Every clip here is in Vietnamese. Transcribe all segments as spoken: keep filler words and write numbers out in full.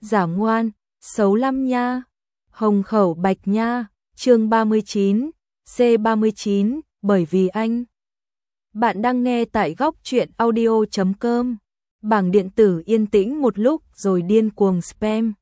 giả ngoan, xấu lắm nha. Hồng khẩu bạch nha, chương ba mươi chín, C ba mươi chín, bởi vì anh. Bạn đang nghe tại góc truyện audio chấm com. Bảng điện tử yên tĩnh một lúc rồi điên cuồng spam.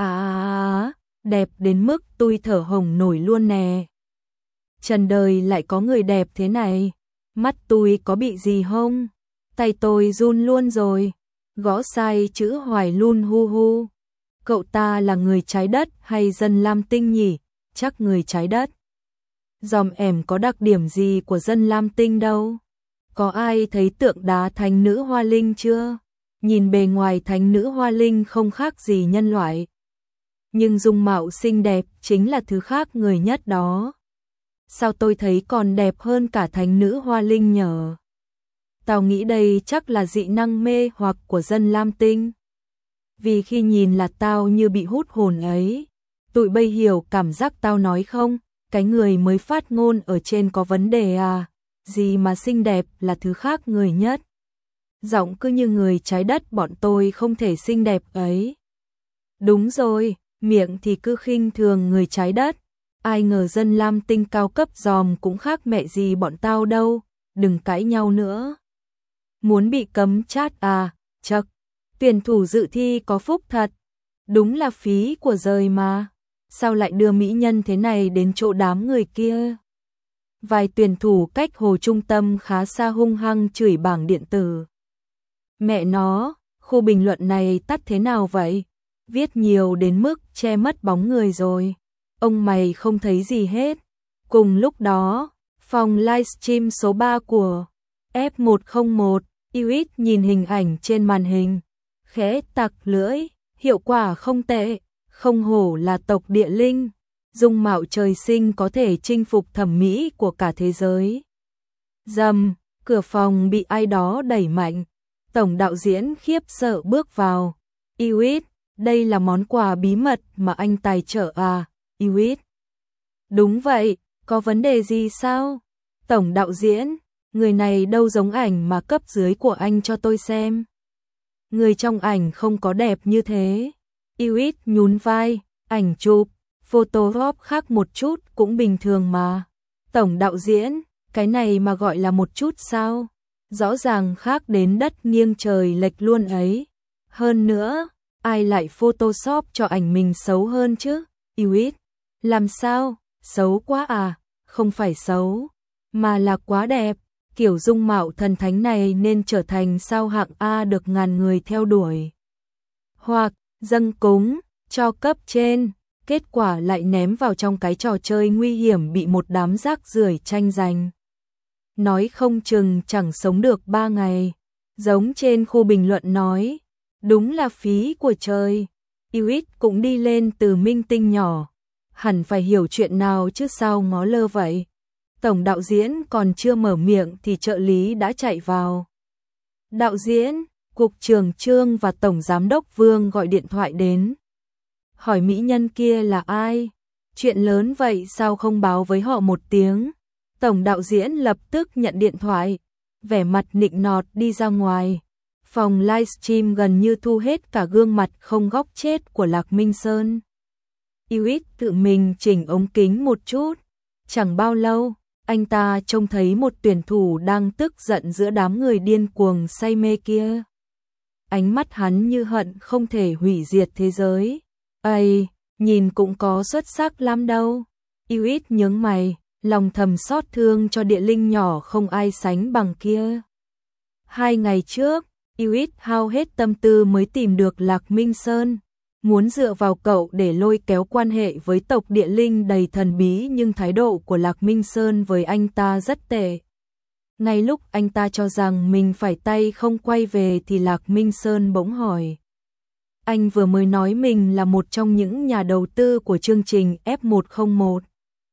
À, đẹp đến mức tôi thở hồng nổi luôn nè. Trần đời lại có người đẹp thế này. Mắt tôi có bị gì không? Tay tôi run luôn rồi. Gõ sai chữ Hoài luôn hu hu. Cậu ta là người trái đất hay dân Lam Tinh nhỉ? Chắc người trái đất. Dòm ẻm có đặc điểm gì của dân Lam Tinh đâu? Có ai thấy tượng đá thánh nữ Hoa Linh chưa? Nhìn bề ngoài thánh nữ Hoa Linh không khác gì nhân loại. Nhưng dung mạo xinh đẹp chính là thứ khác người nhất đó. Sao tôi thấy còn đẹp hơn cả thánh nữ Hoa Linh nhở? Tao nghĩ đây chắc là dị năng mê hoặc của dân Lam Tinh. Vì khi nhìn là tao như bị hút hồn ấy. Tụi bây hiểu cảm giác tao nói không? Cái người mới phát ngôn ở trên có vấn đề à? Gì mà xinh đẹp là thứ khác người nhất. Giọng cứ như người trái đất bọn tôi không thể xinh đẹp ấy. Đúng rồi, miệng thì cứ khinh thường người trái đất. Ai ngờ dân Lam Tinh cao cấp dòm cũng khác mẹ gì bọn tao đâu. Đừng cãi nhau nữa. Muốn bị cấm chat à? Chậc, tuyển thủ dự thi có phúc thật. Đúng là phí của rời mà. Sao lại đưa mỹ nhân thế này đến chỗ đám người kia? Vài tuyển thủ cách hồ trung tâm khá xa hung hăng chửi bảng điện tử. Mẹ nó, khu bình luận này tắt thế nào vậy? Viết nhiều đến mức che mất bóng người rồi. Ông mày không thấy gì hết. Cùng lúc đó, phòng livestream số ba của F một không một, u ét nhìn hình ảnh trên màn hình. Khẽ tặc lưỡi, hiệu quả không tệ, không hổ là tộc địa linh. Dung mạo trời sinh có thể chinh phục thẩm mỹ của cả thế giới. Dầm, cửa phòng bị ai đó đẩy mạnh. Tổng đạo diễn khiếp sợ bước vào. u ét, đây là món quà bí mật mà anh tài trợ à? u ét. Đúng vậy, có vấn đề gì sao? Tổng đạo diễn, người này đâu giống ảnh mà cấp dưới của anh cho tôi xem. Người trong ảnh không có đẹp như thế. u ét nhún vai, ảnh chụp, Photoshop khác một chút cũng bình thường mà. Tổng đạo diễn, cái này mà gọi là một chút sao? Rõ ràng khác đến đất nghiêng trời lệch luôn ấy. Hơn nữa, ai lại Photoshop cho ảnh mình xấu hơn chứ? u ét, làm sao? Xấu quá à? Không phải xấu, mà là quá đẹp. Kiểu dung mạo thần thánh này nên trở thành sao hạng A được ngàn người theo đuổi. Hoặc dâng cúng cho cấp trên, kết quả lại ném vào trong cái trò chơi nguy hiểm bị một đám rác rưởi tranh giành. Nói không chừng chẳng sống được ba ngày. Giống trên khu bình luận nói, đúng là phí của trời. u ét cũng đi lên từ minh tinh nhỏ. Hẳn phải hiểu chuyện nào chứ sao ngó lơ vậy. Tổng đạo diễn còn chưa mở miệng thì trợ lý đã chạy vào. Đạo diễn, cục trưởng Trương và tổng giám đốc Vương gọi điện thoại đến. Hỏi mỹ nhân kia là ai? Chuyện lớn vậy sao không báo với họ một tiếng? Tổng đạo diễn lập tức nhận điện thoại, vẻ mặt nịnh nọt đi ra ngoài. Phòng livestream gần như thu hết cả gương mặt không góc chết của Lạc Minh Sơn. u ét tự mình chỉnh ống kính một chút. Chẳng bao lâu, anh ta trông thấy một tuyển thủ đang tức giận giữa đám người điên cuồng say mê kia. Ánh mắt hắn như hận không thể hủy diệt thế giới. Ây, nhìn cũng có xuất sắc lắm đâu. u ét nhướng mày, lòng thầm xót thương cho địa linh nhỏ không ai sánh bằng kia. Hai ngày trước, u ét hao hết tâm tư mới tìm được Lạc Minh Sơn. Muốn dựa vào cậu để lôi kéo quan hệ với tộc địa linh đầy thần bí, nhưng thái độ của Lạc Minh Sơn với anh ta rất tệ. Ngay lúc anh ta cho rằng mình phải tay không quay về thì Lạc Minh Sơn bỗng hỏi. Anh vừa mới nói mình là một trong những nhà đầu tư của chương trình F một không một.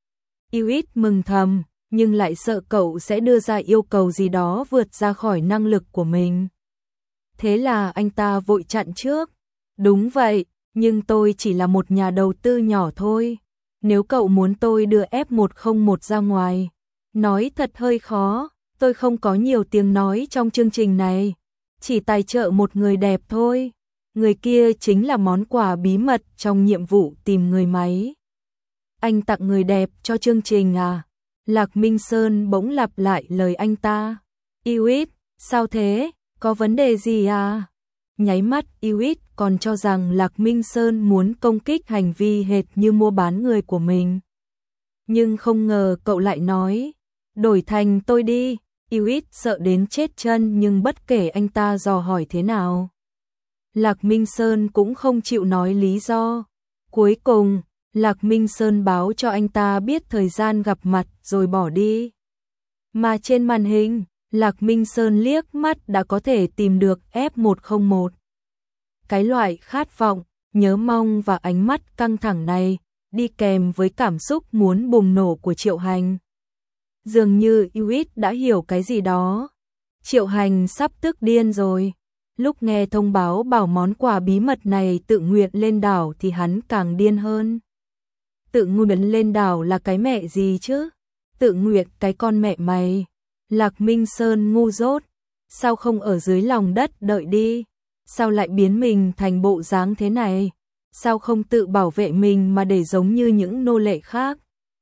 u ét mừng thầm, nhưng lại sợ cậu sẽ đưa ra yêu cầu gì đó vượt ra khỏi năng lực của mình. Thế là anh ta vội chặn trước. Đúng vậy, nhưng tôi chỉ là một nhà đầu tư nhỏ thôi. Nếu cậu muốn tôi đưa F một không một ra ngoài, nói thật hơi khó, tôi không có nhiều tiếng nói trong chương trình này. Chỉ tài trợ một người đẹp thôi. người kia chính là món quà bí mật trong nhiệm vụ tìm người máy. Anh tặng người đẹp cho chương trình à? Lạc Minh Sơn bỗng lặp lại lời anh ta. Iwit, sao thế? Có vấn đề gì à? Nháy mắt Iwit còn cho rằng Lạc Minh Sơn muốn công kích hành vi hệt như mua bán người của mình. Nhưng không ngờ cậu lại nói, đổi thành tôi đi. Iwit sợ đến chết chân nhưng bất kể anh ta dò hỏi thế nào, Lạc Minh Sơn cũng không chịu nói lý do. Cuối cùng, Lạc Minh Sơn báo cho anh ta biết thời gian gặp mặt rồi bỏ đi. Mà trên màn hình, Lạc Minh Sơn liếc mắt đã có thể tìm được F một không một. Cái loại khát vọng, nhớ mong và ánh mắt căng thẳng này, đi kèm với cảm xúc muốn bùng nổ của Triệu Hành. Dường như Iwit đã hiểu cái gì đó. Triệu Hành sắp tức điên rồi. Lúc nghe thông báo bảo món quà bí mật này tự nguyện lên đảo thì hắn càng điên hơn. Tự nguyện lên đảo là cái mẹ gì chứ? Tự nguyện cái con mẹ mày. Lạc Minh Sơn ngu dốt. Sao không ở dưới lòng đất đợi đi? Sao lại biến mình thành bộ dáng thế này? Sao không tự bảo vệ mình mà để giống như những nô lệ khác?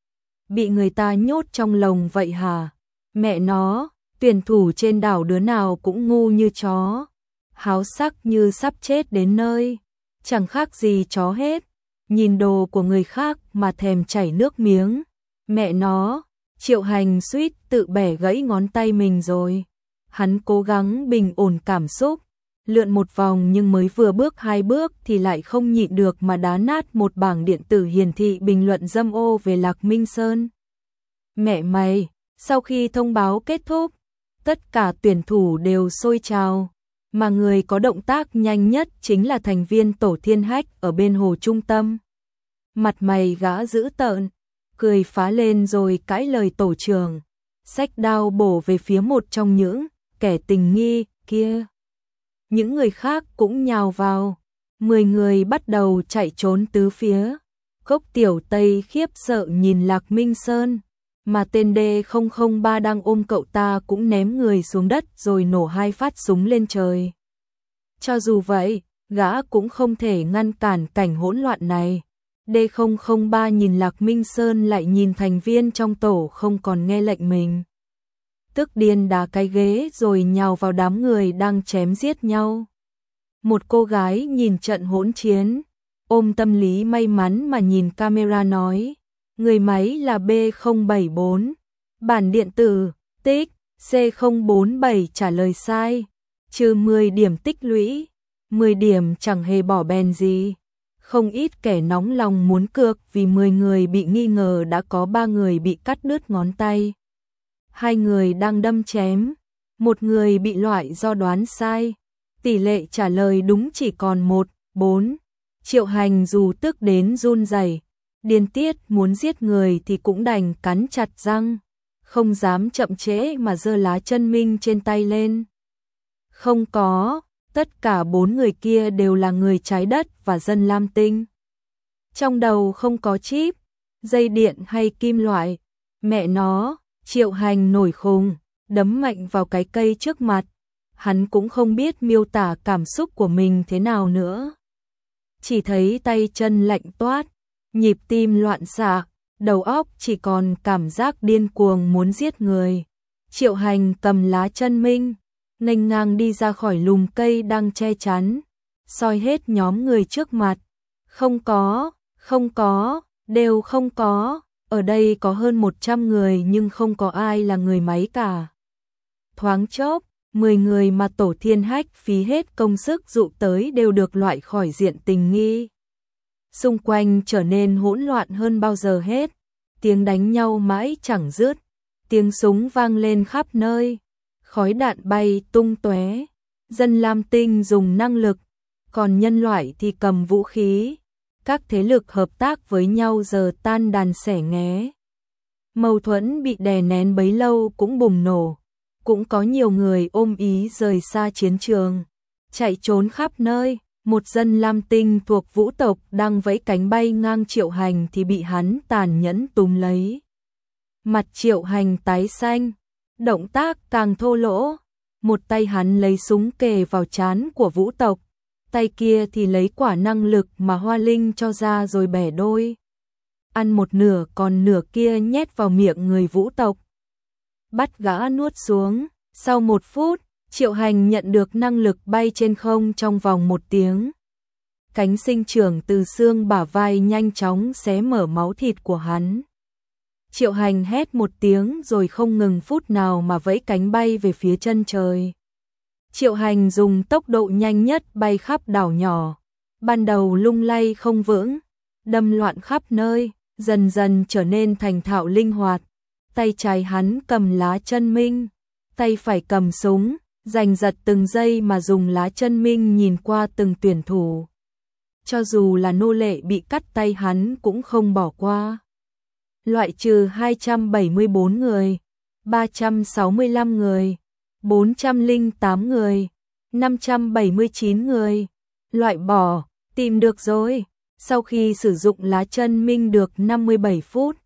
Bị người ta nhốt trong lồng vậy hả? Mẹ nó, tuyển thủ trên đảo đứa nào cũng ngu như chó. Háo sắc như sắp chết đến nơi. Chẳng khác gì chó hết. Nhìn đồ của người khác mà thèm chảy nước miếng. Mẹ nó, Triệu Hành suýt tự bẻ gãy ngón tay mình rồi. Hắn cố gắng bình ổn cảm xúc, lượn một vòng nhưng mới vừa bước hai bước thì lại không nhịn được mà đá nát một bảng điện tử hiển thị bình luận dâm ô về Lạc Minh Sơn. Mẹ mày, sau khi thông báo kết thúc, tất cả tuyển thủ đều sôi trào, mà người có động tác nhanh nhất chính là thành viên tổ Thiên Hách ở bên hồ trung tâm. Mặt mày gã dữ tợn, cười phá lên rồi cãi lời tổ trưởng, xách đao bổ về phía một trong những kẻ tình nghi kia. Những người khác cũng nhào vào, mười người bắt đầu chạy trốn tứ phía. Cốc Tiểu Tây khiếp sợ nhìn Lạc Minh Sơn, mà tên D không không ba đang ôm cậu ta cũng ném người xuống đất rồi nổ hai phát súng lên trời. Cho dù vậy, gã cũng không thể ngăn cản cảnh hỗn loạn này. D không không ba nhìn Lạc Minh Sơn lại nhìn thành viên trong tổ không còn nghe lệnh mình. Tức điên đá cái ghế rồi nhào vào đám người đang chém giết nhau. Một cô gái nhìn trận hỗn chiến, ôm tâm lý may mắn mà nhìn camera nói, người máy là B không bảy bốn, bản điện tử, tích, C không bốn bảy trả lời sai, trừ mười điểm tích lũy, mười điểm chẳng hề bỏ bèn gì. Không ít kẻ nóng lòng muốn cược vì mười người bị nghi ngờ đã có ba người bị cắt đứt ngón tay. Hai người đang đâm chém, một người bị loại do đoán sai. Tỷ lệ trả lời đúng chỉ còn một, bốn. Triệu Hành dù tức đến run rẩy, điên tiết muốn giết người thì cũng đành cắn chặt răng, không dám chậm trễ mà giơ lá chân minh trên tay lên. Không có, tất cả bốn người kia đều là người trái đất và dân Lam Tinh. Trong đầu không có chip, dây điện hay kim loại. Mẹ nó, Triệu Hành nổi khùng, đấm mạnh vào cái cây trước mặt. Hắn cũng không biết miêu tả cảm xúc của mình thế nào nữa. Chỉ thấy tay chân lạnh toát, nhịp tim loạn xạ, đầu óc chỉ còn cảm giác điên cuồng muốn giết người. Triệu Hành cầm lá chân minh, nghênh ngang đi ra khỏi lùm cây đang che chắn, soi hết nhóm người trước mặt. Không có, không có, đều không có, ở đây có hơn một trăm người nhưng không có ai là người máy cả. Thoáng chốc, mười người mà tổ Thiên Hách phí hết công sức dụ tới đều được loại khỏi diện tình nghi. Xung quanh trở nên hỗn loạn hơn bao giờ hết, tiếng đánh nhau mãi chẳng dứt, tiếng súng vang lên khắp nơi, khói đạn bay tung tóe. Dân Lam Tinh dùng năng lực, còn nhân loại thì cầm vũ khí. Các thế lực hợp tác với nhau giờ tan đàn xẻ nghé. Mâu thuẫn bị đè nén bấy lâu cũng bùng nổ. Cũng có nhiều người ôm ý rời xa chiến trường, chạy trốn khắp nơi. Một dân Lam Tinh thuộc vũ tộc đang vẫy cánh bay ngang Triệu Hành thì bị hắn tàn nhẫn túm lấy. Mặt Triệu Hành tái xanh, động tác càng thô lỗ. Một tay hắn lấy súng kề vào trán của vũ tộc, tay kia thì lấy quả năng lực mà Hoa Linh cho ra rồi bẻ đôi. Ăn một nửa còn nửa kia nhét vào miệng người Vũ tộc. Bắt gã nuốt xuống, sau một phút, Triệu Hành nhận được năng lực bay trên không trong vòng một tiếng. Cánh sinh trưởng từ xương bả vai nhanh chóng xé mở máu thịt của hắn. Triệu Hành hét một tiếng rồi không ngừng phút nào mà vẫy cánh bay về phía chân trời. Triệu Hành dùng tốc độ nhanh nhất bay khắp đảo nhỏ. Ban đầu lung lay không vững, đâm loạn khắp nơi, dần dần trở nên thành thạo linh hoạt. Tay trái hắn cầm lá chân minh, tay phải cầm súng, giành giật từng giây mà dùng lá chân minh nhìn qua từng tuyển thủ. Cho dù là nô lệ bị cắt tay hắn cũng không bỏ qua. Loại trừ hai trăm bảy mươi bốn người, ba trăm sáu mươi lăm người, bốn trăm lẻ tám người, năm trăm bảy mươi chín người. Loại bỏ, tìm được rồi. Sau khi sử dụng lá chân minh được năm mươi bảy phút,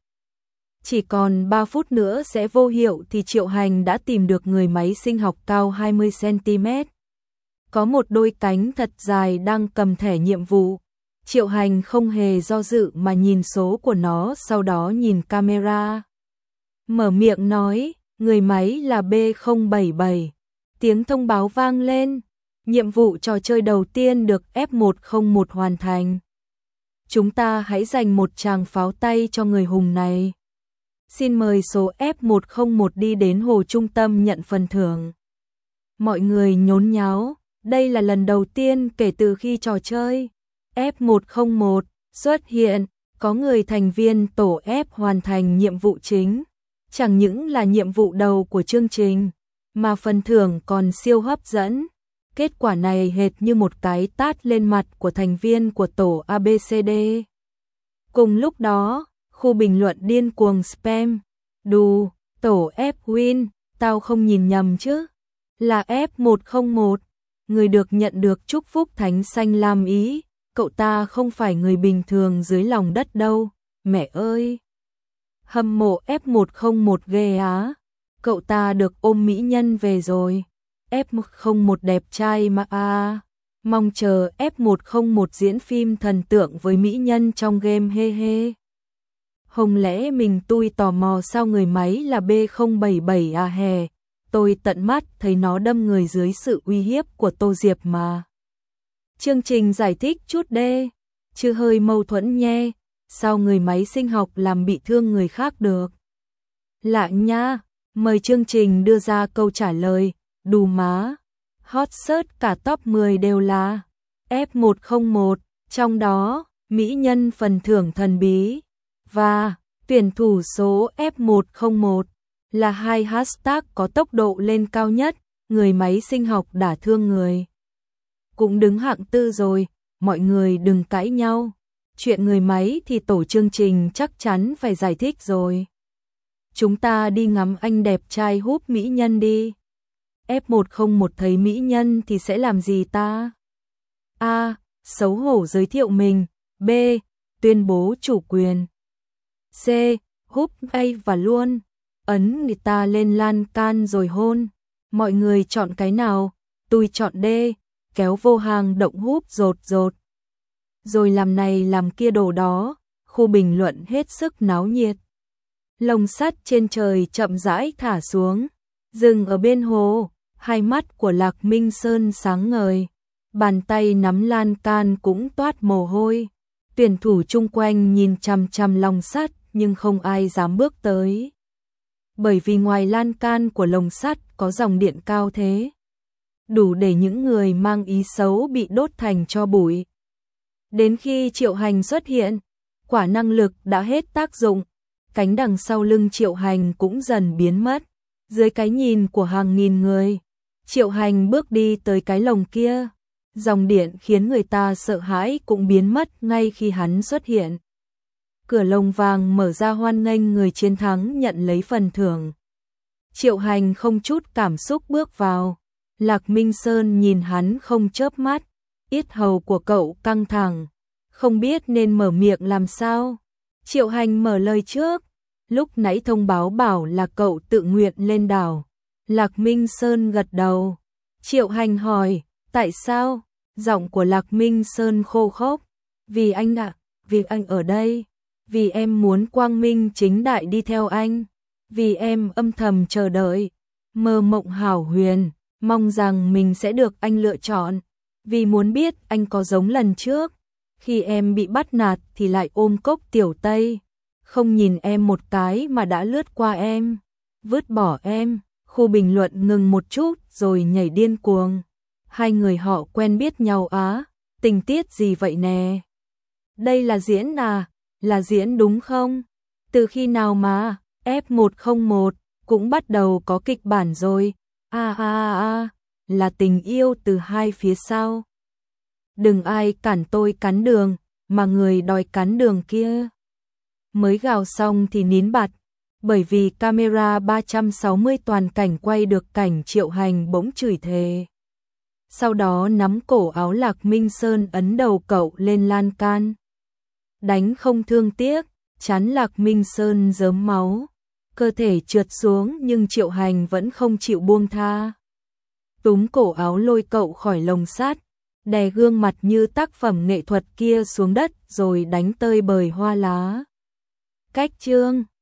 chỉ còn ba phút nữa sẽ vô hiệu thì Triệu Hành đã tìm được người máy sinh học cao hai mươi xăng ti mét. Có một đôi cánh thật dài đang cầm thẻ nhiệm vụ. Triệu Hành không hề do dự mà nhìn số của nó, sau đó nhìn camera. Mở miệng nói, người máy là B không bảy bảy. Tiếng thông báo vang lên. Nhiệm vụ trò chơi đầu tiên được F một không một hoàn thành. Chúng ta hãy dành một tràng pháo tay cho người hùng này. Xin mời số F một không một đi đến hồ trung tâm nhận phần thưởng. Mọi người nhốn nháo, đây là lần đầu tiên kể từ khi trò chơi F một không một xuất hiện, có người thành viên tổ F hoàn thành nhiệm vụ chính. Chẳng những là nhiệm vụ đầu của chương trình, mà phần thưởng còn siêu hấp dẫn. Kết quả này hệt như một cái tát lên mặt của thành viên của tổ a bê xê đê. Cùng lúc đó, khu bình luận điên cuồng spam. Đù, tổ F win, tao không nhìn nhầm chứ. Là F một không một, người được nhận được chúc phúc thánh xanh lam ý. Cậu ta không phải người bình thường dưới lòng đất đâu, mẹ ơi. Hâm mộ F một không một ghê á. Cậu ta được ôm mỹ nhân về rồi. F một không một đẹp trai mà à. Mong chờ F một không một diễn phim thần tượng với mỹ nhân trong game hê hê. Không lẽ mình tui tò mò sao người máy là B không bảy bảy à hè. Tôi tận mắt thấy nó đâm người dưới sự uy hiếp của Tô Diệp mà. Chương trình giải thích chút đê, chứ hơi mâu thuẫn nhé. Sao người máy sinh học làm bị thương người khác được? Lạ nha, mời chương trình đưa ra câu trả lời. Đù má, hot search cả top mười đều là F một không một, trong đó mỹ nhân phần thưởng thần bí và tuyển thủ số F một không một là hai hashtag có tốc độ lên cao nhất. Người máy sinh học đả thương người cũng đứng hạng tư rồi, mọi người đừng cãi nhau. Chuyện người máy thì tổ chương trình chắc chắn phải giải thích rồi. Chúng ta đi ngắm anh đẹp trai húp mỹ nhân đi. F một không một thấy mỹ nhân thì sẽ làm gì ta? A. Xấu hổ giới thiệu mình. B. Tuyên bố chủ quyền. C. Húp A và luôn ấn người ta lên lan can rồi hôn. Mọi người chọn cái nào? Tôi chọn D. Kéo vô hàng động húp rột rột. Rồi làm này làm kia đồ đó. Khu bình luận hết sức náo nhiệt. Lồng sắt trên trời chậm rãi thả xuống, dừng ở bên hồ. Hai mắt của Lạc Minh Sơn sáng ngời, bàn tay nắm lan can cũng toát mồ hôi. Tuyển thủ chung quanh nhìn chằm chằm lồng sắt nhưng không ai dám bước tới. Bởi vì ngoài lan can của lồng sắt có dòng điện cao thế, đủ để những người mang ý xấu bị đốt thành tro bụi. Đến khi Triệu Hành xuất hiện, quả năng lực đã hết tác dụng, cánh đằng sau lưng Triệu Hành cũng dần biến mất. Dưới cái nhìn của hàng nghìn người, Triệu Hành bước đi tới cái lồng kia. Dòng điện khiến người ta sợ hãi cũng biến mất ngay khi hắn xuất hiện. Cửa lồng vàng mở ra hoan nghênh người chiến thắng nhận lấy phần thưởng. Triệu Hành không chút cảm xúc bước vào. Lạc Minh Sơn nhìn hắn không chớp mắt, yết hầu của cậu căng thẳng, không biết nên mở miệng làm sao. Triệu Hành mở lời trước, lúc nãy thông báo bảo là cậu tự nguyện lên đảo. Lạc Minh Sơn gật đầu. Triệu Hành hỏi, tại sao? Giọng của Lạc Minh Sơn khô khốc. Vì anh ạ, vì anh ở đây. Vì em muốn quang minh chính đại đi theo anh. Vì em âm thầm chờ đợi. Mơ mộng hảo huyền. Mong rằng mình sẽ được anh lựa chọn. Vì muốn biết anh có giống lần trước. Khi em bị bắt nạt thì lại ôm cốc tiểu tây. Không nhìn em một cái mà đã lướt qua em. Vứt bỏ em. Khu bình luận ngừng một chút rồi nhảy điên cuồng. Hai người họ quen biết nhau á. Tình tiết gì vậy nè? Đây là diễn à? Là diễn đúng không? Từ khi nào mà F một không một cũng bắt đầu có kịch bản rồi? À à à, là tình yêu từ hai phía sau. Đừng ai cản tôi cắn đường, mà người đòi cắn đường kia. Mới gào xong thì nín bặt, bởi vì camera ba trăm sáu mươi toàn cảnh quay được cảnh Triệu Hành bỗng chửi thề. Sau đó nắm cổ áo Lạc Minh Sơn ấn đầu cậu lên lan can. Đánh không thương tiếc, chán Lạc Minh Sơn rớm máu. Cơ thể trượt xuống nhưng Triệu Hành vẫn không chịu buông tha. Túm cổ áo lôi cậu khỏi lồng sắt, đè gương mặt như tác phẩm nghệ thuật kia xuống đất rồi đánh tơi bời hoa lá. Cách chương